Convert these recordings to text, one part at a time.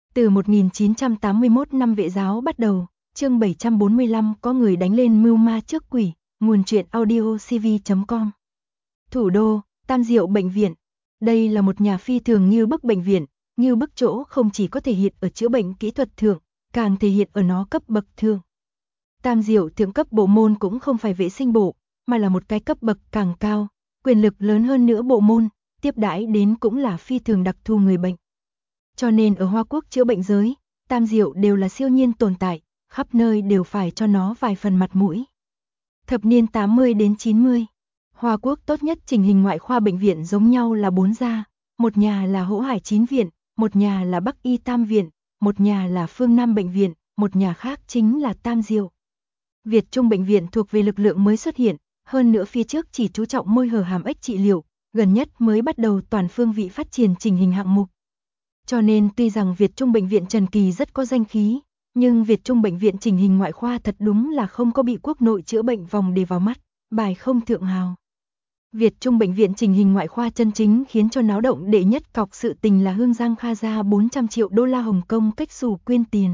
Từ 1981 năm Vệ giáo bắt đầu, chương 745 có người đánh lên mưu ma trước quỷ, nguồn truyện audio cv.com. Thủ đô, Tam Diệu Bệnh viện. Đây là một nhà phi thường như bức bệnh viện, như bức chỗ không chỉ có thể hiện ở chữa bệnh kỹ thuật thượng, càng thể hiện ở nó cấp bậc thượng. Tam Diệu thượng cấp bộ môn cũng không phải vệ sinh bộ, mà là một cái cấp bậc càng cao, quyền lực lớn hơn nữa bộ môn, tiếp đãi đến cũng là phi thường đặc thù người bệnh. Cho nên ở Hoa Quốc chữa bệnh giới, Tam Diệu đều là siêu nhiên tồn tại, khắp nơi đều phải cho nó vài phần mặt mũi. Thập niên 80 đến 90, Hoa Quốc tốt nhất chỉnh hình ngoại khoa bệnh viện giống nhau là 4 gia, một nhà là Hỗ Hải 9 viện, một nhà là Bắc Y Tam viện, một nhà là Phương Nam bệnh viện, một nhà khác chính là Tam Diệu. Việt Trung bệnh viện thuộc về lực lượng mới xuất hiện, hơn nữa phía trước chỉ chú trọng môi hở hàm ếch trị liệu, gần nhất mới bắt đầu toàn phương vị phát triển chỉnh hình hạng mục. Cho nên tuy rằng Việt Trung bệnh viện Trần Kỳ rất có danh khí, nhưng Việt Trung bệnh viện chỉnh hình ngoại khoa thật đúng là không có bị quốc nội chữa bệnh vòng để vào mắt, bài không thượng hào. Việt Trung bệnh viện chỉnh hình ngoại khoa chân chính khiến cho náo động đệ nhất cọc sự tình là Hương Giang Kha ra 400 triệu đô la Hồng Kông cách xù quyên tiền.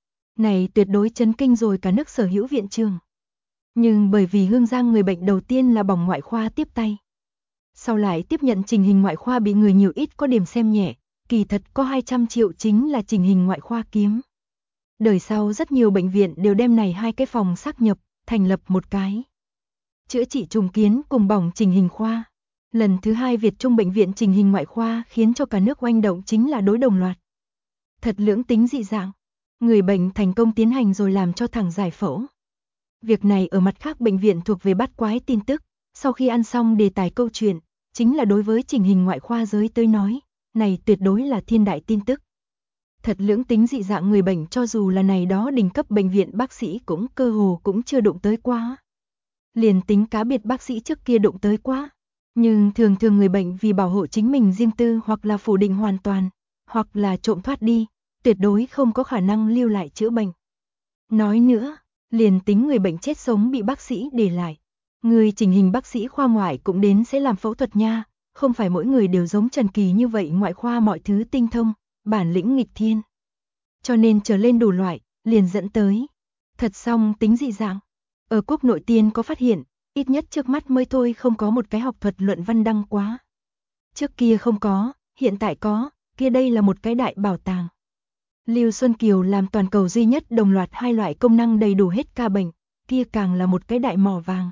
Này tuyệt đối chấn kinh rồi cả nước sở hữu viện trường. Nhưng bởi vì Hương Giang người bệnh đầu tiên là bỏng ngoại khoa tiếp tay. Sau lại tiếp nhận chỉnh hình ngoại khoa bị người nhiều ít có điểm xem nhẹ, kỳ thật có 200 triệu chính là chỉnh hình ngoại khoa kiếm. Đời sau rất nhiều bệnh viện đều đem này hai cái phòng sáp nhập, thành lập một cái. Chữa trị trùng kiến cùng bỏng chỉnh hình khoa. Lần thứ hai Việt Trung bệnh viện chỉnh hình ngoại khoa khiến cho cả nước oanh động chính là đối đồng loạt. Thật lưỡng tính dị dạng. Người bệnh thành công tiến hành rồi làm cho thẳng giải phẫu. Việc này ở mặt khác bệnh viện thuộc về bắt quái tin tức, sau khi ăn xong đề tài câu chuyện, chính là đối với chỉnh hình ngoại khoa giới tới nói, này tuyệt đối là thiên đại tin tức. Thật lưỡng tính dị dạng người bệnh cho dù là này đó đỉnh cấp bệnh viện bác sĩ cũng cơ hồ cũng chưa đụng tới quá. Liền tính cá biệt bác sĩ trước kia đụng tới quá, nhưng thường thường người bệnh vì bảo hộ chính mình riêng tư hoặc là phủ định hoàn toàn, hoặc là trộm thoát đi, tuyệt đối không có khả năng lưu lại chữa bệnh. Nói nữa, liền tính người bệnh chết sống bị bác sĩ để lại, người chỉnh hình bác sĩ khoa ngoại cũng đến sẽ làm phẫu thuật nha, không phải mỗi người đều giống Trần Kỳ như vậy ngoại khoa mọi thứ tinh thông, bản lĩnh nghịch thiên. Cho nên trở lên đủ loại, liền dẫn tới. Thật xong tính dị dạng. Ở quốc nội tiên có phát hiện, ít nhất trước mắt mới thôi không có một cái học thuật luận văn đăng quá. Trước kia không có, hiện tại có, kia đây là một cái đại bảo tàng. Lưu Xuân Kiều làm toàn cầu duy nhất đồng loạt hai loại công năng đầy đủ hết ca bệnh, kia càng là một cái đại mỏ vàng.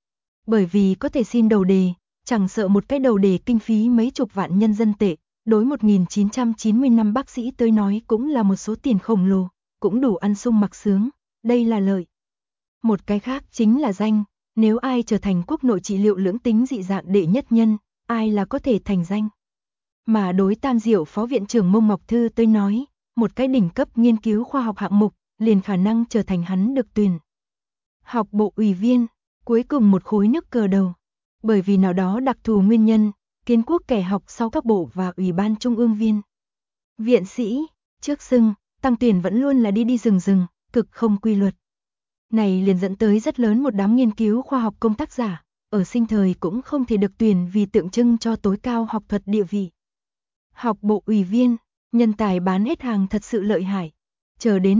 Bởi vì có thể xin đầu đề, chẳng sợ một cái đầu đề kinh phí mấy chục vạn nhân dân tệ, đối 1990 năm bác sĩ tới nói cũng là một số tiền khổng lồ, cũng đủ ăn sung mặc sướng, đây là lợi. Một cái khác chính là danh, nếu ai trở thành quốc nội trị liệu lưỡng tính dị dạng đệ nhất nhân, ai là có thể thành danh. Mà đối Tam Diệu Phó Viện trưởng Mông Ngọc Thư tới nói, một cái đỉnh cấp nghiên cứu khoa học hạng mục, liền khả năng trở thành hắn được tuyển. Học bộ ủy viên, cuối cùng một khối nước cờ đầu. Bởi vì nào đó đặc thù nguyên nhân, kiến quốc kẻ học sau các bộ và ủy ban trung ương viên. Viện sĩ, trước xưng, tăng tuyển vẫn luôn là đi rừng, cực không quy luật. Này liền dẫn tới rất lớn một đám nghiên cứu khoa học công tác giả, ở sinh thời cũng không thể được tuyển vì tượng trưng cho tối cao học thuật địa vị. Học bộ ủy viên, nhân tài bán hết hàng thật sự lợi hại. Chờ đến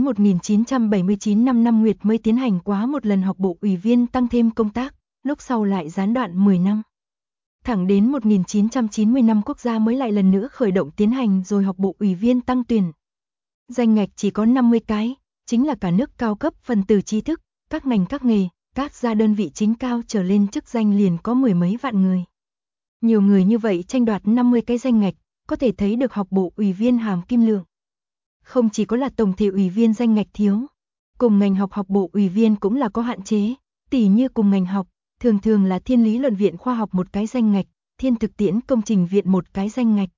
1979 năm Nguyệt mới tiến hành quá một lần học bộ ủy viên tăng thêm công tác, lúc sau lại gián đoạn 10 năm. Thẳng đến 1990 năm quốc gia mới lại lần nữa khởi động tiến hành rồi học bộ ủy viên tăng tuyển. Danh ngạch chỉ có 50 cái, chính là cả nước cao cấp phần tử trí thức, các ngành các nghề, các gia đơn vị chính cao trở lên chức danh liền có mười mấy vạn người. Nhiều người như vậy tranh đoạt 50 cái danh ngạch, có thể thấy được học bộ ủy viên hàm kim lượng. Không chỉ có là tổng thể ủy viên danh ngạch thiếu, cùng ngành học bộ ủy viên cũng là có hạn chế, tỉ như cùng ngành học, thường là thiên lý luận viện khoa học một cái danh ngạch, thiên thực tiễn công trình viện một cái danh ngạch.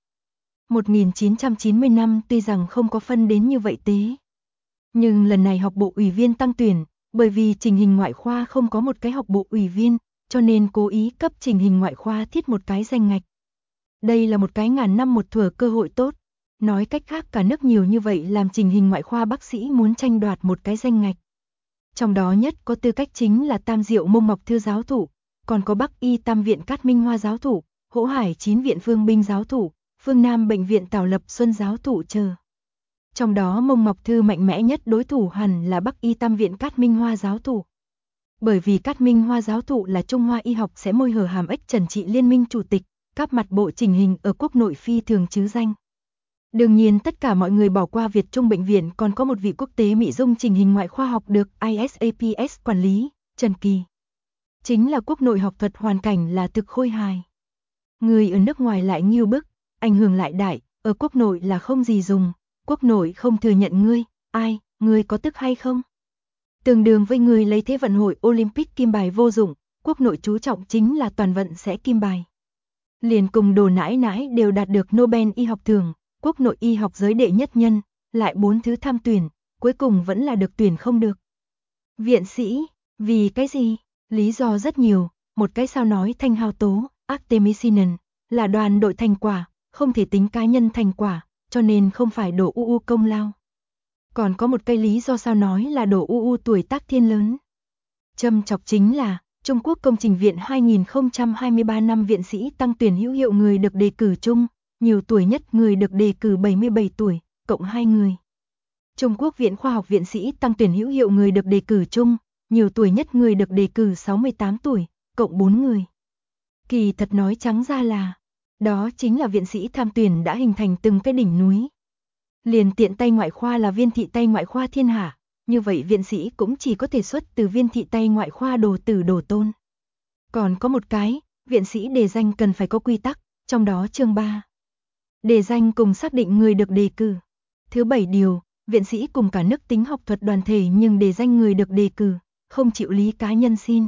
1990 năm tuy rằng không có phân đến như vậy tế. Nhưng lần này học bộ ủy viên tăng tuyển, bởi vì chỉnh hình ngoại khoa không có một cái học bộ ủy viên, cho nên cố ý cấp chỉnh hình ngoại khoa thiết một cái danh ngạch. Đây là một cái ngàn năm một thủa cơ hội tốt. Nói cách khác cả nước nhiều như vậy làm chỉnh hình ngoại khoa bác sĩ muốn tranh đoạt một cái danh ngạch. Trong đó nhất có tư cách chính là Tam Diệu Mông Ngọc Thư giáo thụ, còn có Bắc Y Tam viện Cát Minh Hoa giáo thụ, Hỗ Hải 9 viện Phương Binh giáo thụ, Phương Nam bệnh viện Tào Lập Xuân giáo thụ chờ. Trong đó Mông Ngọc Thư mạnh mẽ nhất đối thủ hẳn là Bắc Y Tam viện Cát Minh Hoa giáo thụ. Bởi vì Cát Minh Hoa giáo thụ là Trung Hoa y học sẽ môi hở hàm ếch trần trị liên minh chủ tịch, các mặt bộ chỉnh hình ở quốc nội phi thường chứ danh. Đương nhiên tất cả mọi người bỏ qua Việt Trung bệnh viện còn có một vị quốc tế mỹ dung chỉnh hình ngoại khoa học được ISAPS quản lý, Trần Kỳ. Chính là quốc nội học thuật hoàn cảnh là thực khôi hài. Người ở nước ngoài lại nghiêu bức, ảnh hưởng lại đại, ở quốc nội là không gì dùng, quốc nội không thừa nhận ngươi, ai, ngươi có tức hay không? Tương đương với người lấy thế vận hội Olympic kim bài vô dụng, quốc nội chú trọng chính là toàn vận sẽ kim bài. Liền cùng Đồ Nãi Nãi đều đạt được Nobel y học thưởng, quốc nội y học giới đệ nhất nhân, lại 4 thứ tham tuyển, cuối cùng vẫn là được tuyển không được. Viện sĩ, vì cái gì? Lý do rất nhiều, một cái sao nói thanh hao tố, Artemisinin, là đoàn đội thành quả, không thể tính cá nhân thành quả, cho nên không phải đổ UU công lao. Còn có một cái lý do sao nói là đổ UU tuổi tác thiên lớn. Châm chọc chính là, Trung Quốc Công trình viện 2023 năm viện sĩ tăng tuyển hữu hiệu người được đề cử chung, nhiều tuổi nhất người được đề cử 77 tuổi, cộng 2 người. Trung Quốc Viện Khoa học viện sĩ tăng tuyển hữu hiệu người được đề cử chung, nhiều tuổi nhất người được đề cử 68 tuổi, cộng 4 người. Kỳ thật nói trắng ra là, đó chính là viện sĩ tham tuyển đã hình thành từng cái đỉnh núi. Liền tiện tay ngoại khoa là viên thị tay ngoại khoa thiên hạ, như vậy viện sĩ cũng chỉ có thể xuất từ viên thị tay ngoại khoa đồ tử đồ tôn. Còn có một cái, viện sĩ đề danh cần phải có quy tắc, trong đó chương 3. Đề danh cùng xác định người được đề cử. Thứ 7 điều, viện sĩ cùng cả nước tính học thuật đoàn thể nhưng đề danh người được đề cử, không chịu lý cá nhân xin.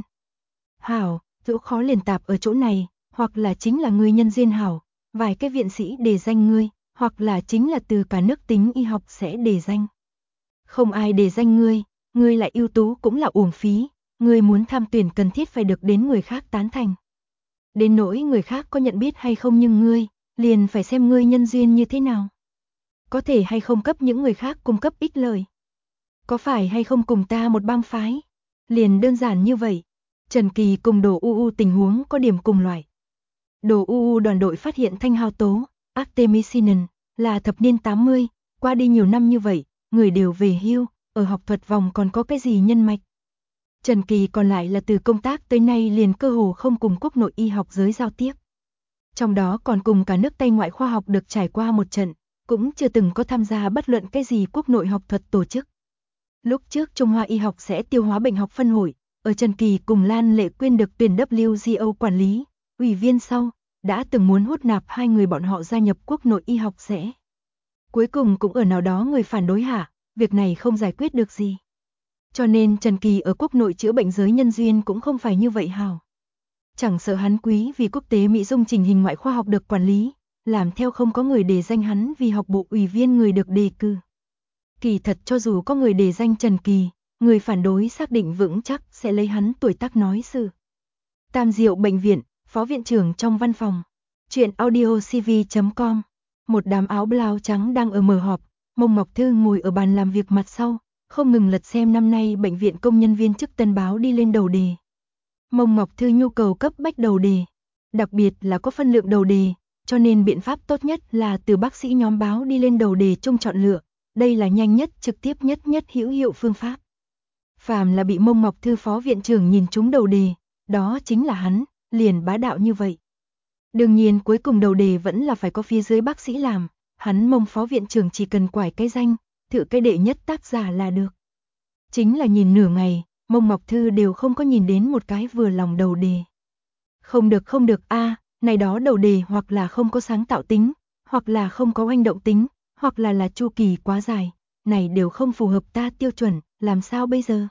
Hảo, chỗ khó liền tạp ở chỗ này, hoặc là chính là người nhân duyên hảo, vài cái viện sĩ đề danh ngươi, hoặc là chính là từ cả nước tính y học sẽ đề danh. Không ai đề danh ngươi lại ưu tú cũng là uổng phí, ngươi muốn tham tuyển cần thiết phải được đến người khác tán thành. Đến nỗi người khác có nhận biết hay không nhưng ngươi, liền phải xem ngươi nhân duyên như thế nào. Có thể hay không cấp những người khác cung cấp ích lợi. Có phải hay không cùng ta một bang phái. Liền đơn giản như vậy. Trần Kỳ cùng Đồ UU tình huống có điểm cùng loại. Đồ UU đoàn đội phát hiện thanh hao tố, Artemisinin, là thập niên 80, qua đi nhiều năm như vậy, người đều về hưu, ở học thuật vòng còn có cái gì nhân mạch. Trần Kỳ còn lại là từ công tác tới nay liền cơ hồ không cùng quốc nội y học giới giao tiếp. Trong đó còn cùng cả nước Tây ngoại khoa học được trải qua một trận, cũng chưa từng có tham gia bất luận cái gì quốc nội học thuật tổ chức. Lúc trước Trung Hoa y học sẽ tiêu hóa bệnh học phân hội, ở Trần Kỳ cùng Lan Lệ Quyên được tuyển WGO quản lý, ủy viên sau, đã từng muốn hút nạp hai người bọn họ gia nhập quốc nội y học sẽ. Cuối cùng cũng ở nào đó người phản đối hạ, việc này không giải quyết được gì. Cho nên Trần Kỳ ở quốc nội chữa bệnh giới nhân duyên cũng không phải như vậy hào. Chẳng sợ hắn quý vì quốc tế mỹ dung chỉnh hình ngoại khoa học được quản lý, làm theo không có người đề danh hắn vì học bộ ủy viên người được đề cử. Kỳ thật cho dù có người đề danh Trần Kỳ, người phản đối xác định vững chắc sẽ lấy hắn tuổi tác nói sự. Tam Diệu bệnh viện, phó viện trưởng trong văn phòng. Chuyện audiocv.com. Một đám áo blau trắng đang ở mở họp, Mông Ngọc Thư ngồi ở bàn làm việc mặt sau, không ngừng lật xem năm nay bệnh viện công nhân viên chức tân báo đi lên đầu đề. Mông Ngọc Thư nhu cầu cấp bách đầu đề, đặc biệt là có phân lượng đầu đề, cho nên biện pháp tốt nhất là từ bác sĩ nhóm báo đi lên đầu đề chung chọn lựa, đây là nhanh nhất, trực tiếp nhất hữu hiệu phương pháp. Phàm là bị Mông Ngọc Thư phó viện trưởng nhìn trúng đầu đề, đó chính là hắn, liền bá đạo như vậy. Đương nhiên cuối cùng đầu đề vẫn là phải có phía dưới bác sĩ làm, hắn Mông phó viện trưởng chỉ cần quải cái danh, thử cái đệ nhất tác giả là được. Chính là nhìn nửa ngày, Mông Ngọc Thư đều không có nhìn đến một cái vừa lòng đầu đề. Không được a, này đó đầu đề hoặc là không có sáng tạo tính, hoặc là không có oanh động tính, hoặc là chu kỳ quá dài, này đều không phù hợp ta tiêu chuẩn, làm sao bây giờ?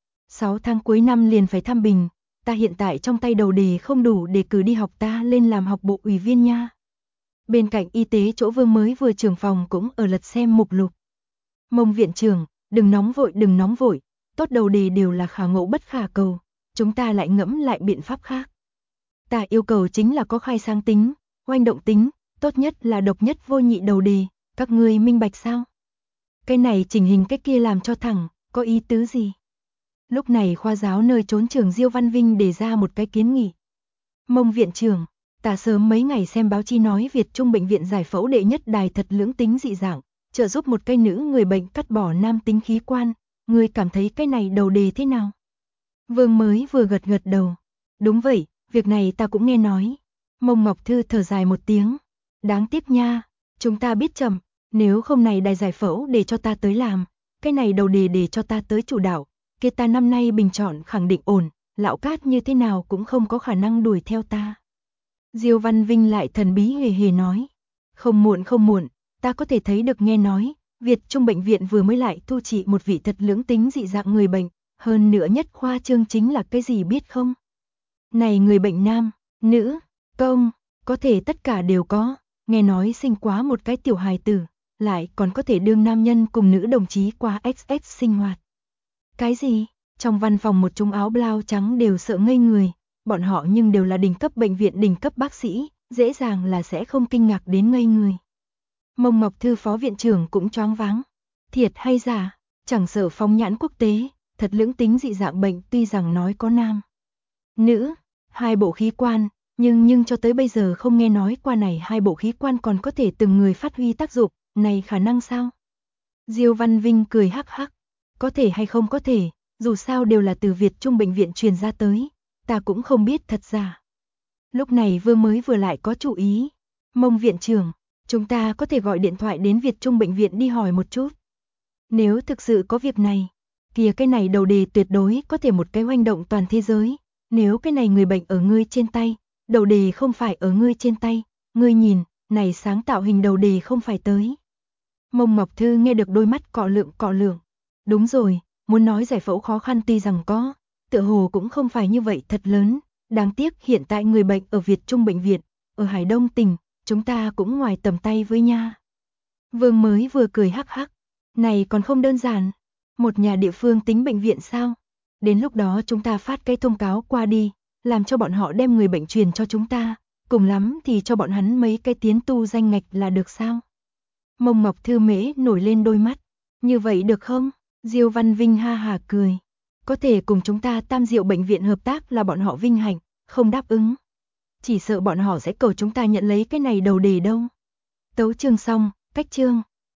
6 tháng cuối năm liền phải thăm bình, ta hiện tại trong tay đầu đề không đủ để cử đi học ta lên làm học bộ ủy viên nha. Bên cạnh y tế chỗ Vương mới vừa trưởng phòng cũng ở lật xem mục lục. Mông viện trưởng, đừng nóng vội, tốt đầu đề đều là khả ngộ bất khả cầu, chúng ta lại ngẫm lại biện pháp khác. Ta yêu cầu chính là có khai sáng tính, oanh động tính, tốt nhất là độc nhất vô nhị đầu đề, các ngươi minh bạch sao? Cái này chỉnh hình cái kia làm cho thẳng, có ý tứ gì? Lúc này khoa giáo nơi trốn trường Diêu Văn Vinh đề ra một cái kiến nghị. Mông viện trưởng, ta sớm mấy ngày xem báo chí nói Việt Trung bệnh viện giải phẫu đệ nhất đài thật lưỡng tính dị dạng, trợ giúp một cái nữ người bệnh cắt bỏ nam tính khí quan, ngươi cảm thấy cái này đầu đề thế nào? Vương mới vừa gật gật đầu. Đúng vậy, việc này ta cũng nghe nói. Mông Ngọc Thư thở dài một tiếng. Đáng tiếc nha, chúng ta biết chậm, nếu không này đài giải phẫu để cho ta tới làm, cái này đầu đề để cho ta tới chủ đạo, kia ta năm nay bình chọn khẳng định ổn, lão Cát như thế nào cũng không có khả năng đuổi theo ta. Diêu Văn Vinh lại thần bí hề hề nói. Không muộn, ta có thể thấy được nghe nói, Việt Trung bệnh viện vừa mới lại thu trị một vị thật lưỡng tính dị dạng người bệnh, hơn nữa nhất khoa trương chính là cái gì biết không? Này người bệnh nam, nữ, công, có thể tất cả đều có, nghe nói sinh quá một cái tiểu hài tử, lại còn có thể đương nam nhân cùng nữ đồng chí qua XX sinh hoạt. Cái gì? Trong văn phòng một chúng áo blau trắng đều sợ ngây người, bọn họ nhưng đều là đỉnh cấp bệnh viện đỉnh cấp bác sĩ, dễ dàng là sẽ không kinh ngạc đến ngây người. Mông Ngọc Thư phó viện trưởng cũng choáng váng. Thiệt hay giả, chẳng sợ phóng nhãn quốc tế, thật lưỡng tính dị dạng bệnh tuy rằng nói có nam, nữ, hai bộ khí quan, nhưng cho tới bây giờ không nghe nói qua này hai bộ khí quan còn có thể từng người phát huy tác dụng, này khả năng sao? Diêu Văn Vinh cười hắc hắc, có thể hay không có thể, dù sao đều là từ Việt Trung bệnh viện truyền ra tới, ta cũng không biết thật giả. Lúc này mới vừa lại có chủ ý, Mông viện trưởng, chúng ta có thể gọi điện thoại đến Việt Trung bệnh viện đi hỏi một chút. Nếu thực sự có việc này, kìa cái này đầu đề tuyệt đối có thể một cái hoành động toàn thế giới. Nếu cái này người bệnh ở ngươi trên tay, đầu đề không phải ở ngươi trên tay, ngươi nhìn, này sáng tạo hình đầu đề không phải tới. Mông Ngọc Thư nghe được đôi mắt cọ lượng. Đúng rồi, muốn nói giải phẫu khó khăn tuy rằng có, tựa hồ cũng không phải như vậy thật lớn. Đáng tiếc hiện tại người bệnh ở Việt Trung bệnh viện, ở Hải Đông tỉnh, chúng ta cũng ngoài tầm tay với nha. Vương mới vừa cười hắc hắc, này còn không đơn giản, một nhà địa phương tính bệnh viện sao? Đến lúc đó chúng ta phát cái thông cáo qua đi, làm cho bọn họ đem người bệnh truyền cho chúng ta, cùng lắm thì cho bọn hắn mấy cái tiến tu danh ngạch là được sao? Mông Ngọc Thư mễ nổi lên đôi mắt, như vậy được không? Diêu Văn Vinh ha hà cười, có thể cùng chúng ta Tam Diệu bệnh viện hợp tác là bọn họ vinh hạnh, không đáp ứng. Chỉ sợ bọn họ sẽ cầu chúng ta nhận lấy cái này đầu đề đâu. Tấu chương xong, cách chương.